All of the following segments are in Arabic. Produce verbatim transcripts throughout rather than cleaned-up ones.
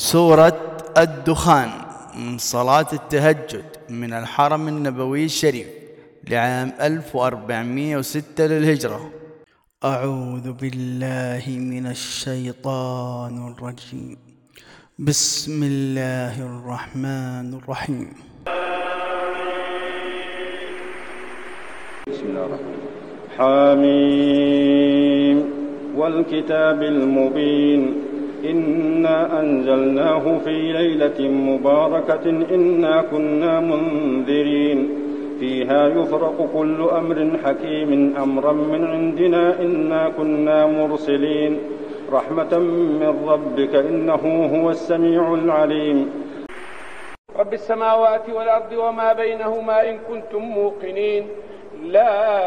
سورة الدخان من صلاة التهجد من الحرم النبوي الشريف لعام ألف وأربعمائة وستة للهجرة. أعوذ بالله من الشيطان الرجيم. بسم الله الرحمن الرحيم. بسم الله الرحمن الرحيم. حميم والكتاب المبين إنا أنزلناه في ليلة مباركة إنا كنا منذرين فيها يفرق كل أمر حكيم أمرا من عندنا إنا كنا مرسلين رحمة من ربك إنه هو السميع العليم. رب السماوات والأرض وما بينهما إن كنتم موقنين لا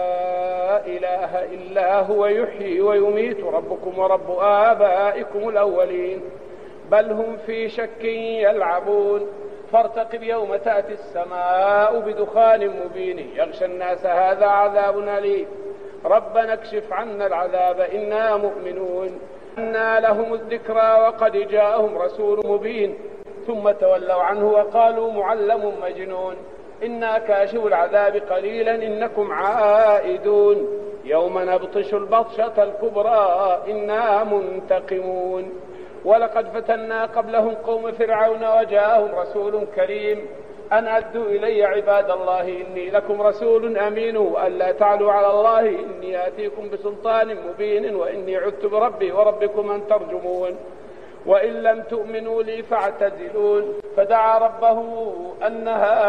إله إلا هو يحيي ويميت ربكم ورب آبائكم الأولين بل هم في شك يلعبون فارتقب يوم تأتي السماء بدخان مبين يغشى الناس هذا عذاب أليم ربنا اكشف عنا العذاب إنا مؤمنون أنى لهم الذكرى وقد جاءهم رسول مبين ثم تولوا عنه وقالوا معلم مجنون إنا كاشف العذاب قليلا إنكم عائدون يوم نبطش البطشة الكبرى إنا منتقمون ولقد فتنا قبلهم قوم فرعون وجاءهم رسول كريم أن أدوا إلي عباد الله إني لكم رسول أمين ألا تعلوا على الله إني آتيكم بسلطان مبين وإني عدت بربي وربكم أن ترجمون وإن لم تؤمنوا لي فاعتزلون فدعا ربه أن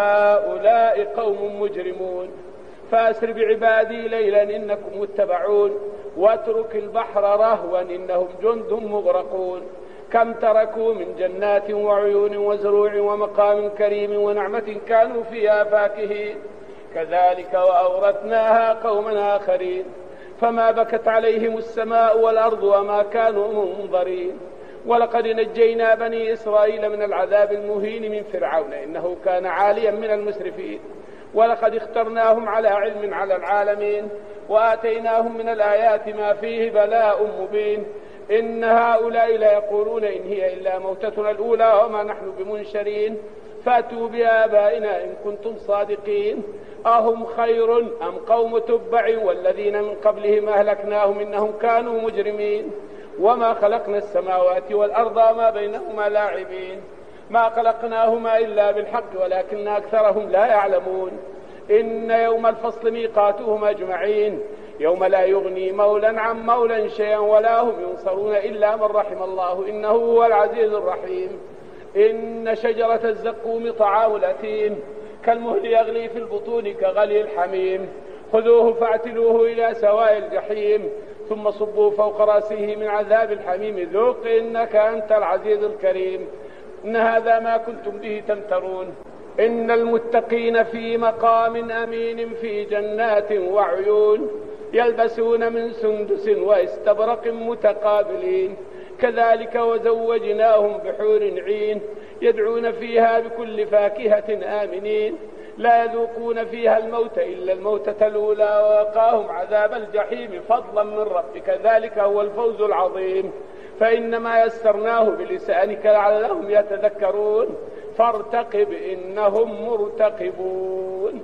هؤلاء قوم مجرمون فأسر بعبادي ليلا إنكم متبعون واترك البحر رهوا إنهم جند مغرقون كم تركوا من جنات وعيون وزروع ومقام كريم ونعمة كانوا فيها فاكهين كذلك وأورثناها قوما آخرين فما بكت عليهم السماء والأرض وما كانوا منظرين ولقد نجينا بني إسرائيل من العذاب المهين من فرعون إنه كان عاليا من المسرفين ولقد اخترناهم على علم على العالمين وآتيناهم من الآيات ما فيه بلاء مبين إن هؤلاء ليقولون إن هي إلا موتتنا الأولى وما نحن بمنشرين فأتوا بآبائنا إن كنتم صادقين أهم خير أم قوم تبع والذين من قبلهم أهلكناهم إنهم كانوا مجرمين وما خلقنا السماوات والأرض وما بينهما لاعبين ما خلقناهما إلا بالحق ولكن أكثرهم لا يعلمون إن يوم الفصل ميقاتهم أجمعين يوم لا يغني مولا عن مولا شيئا ولا هم ينصرون إلا من رحم الله إنه هو العزيز الرحيم إن شجرة الزقوم طعام الأثيم كالمهل يغلي في البطون كغلي الحميم خذوه فاعتلوه إلى سواء الجحيم ثم صبوا فوق رأسه من عذاب الحميم ذوق إنك أنت العزيز الكريم إن هذا ما كنتم به تمترون إن المتقين في مقام أمين في جنات وعيون يلبسون من سندس واستبرق متقابلين كذلك وزوجناهم بحور عين يدعون فيها بكل فاكهة آمنين لا يذوقون فيها الموت إلا الموتة الأولى ووقاهم عذاب الجحيم فضلا من ربك ذلك هو الفوز العظيم فإنما يسرناه بلسانك لعلهم يتذكرون فارتقب إنهم مرتقبون.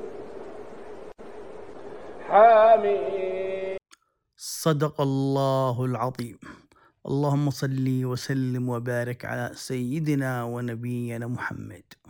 حميم. صدق الله العظيم. اللهم صل وسلم وبارك على سيدنا ونبينا محمد.